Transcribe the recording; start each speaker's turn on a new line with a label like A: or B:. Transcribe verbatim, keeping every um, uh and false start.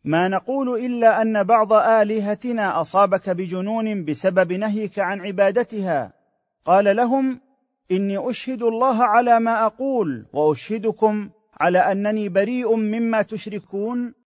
A: ما نقول الا ان بعض الهتنا اصابك بجنون بسبب نهيك عن عبادتها. قال لهم: اني اشهد الله على ما اقول واشهدكم على انني بريء مما تشركون.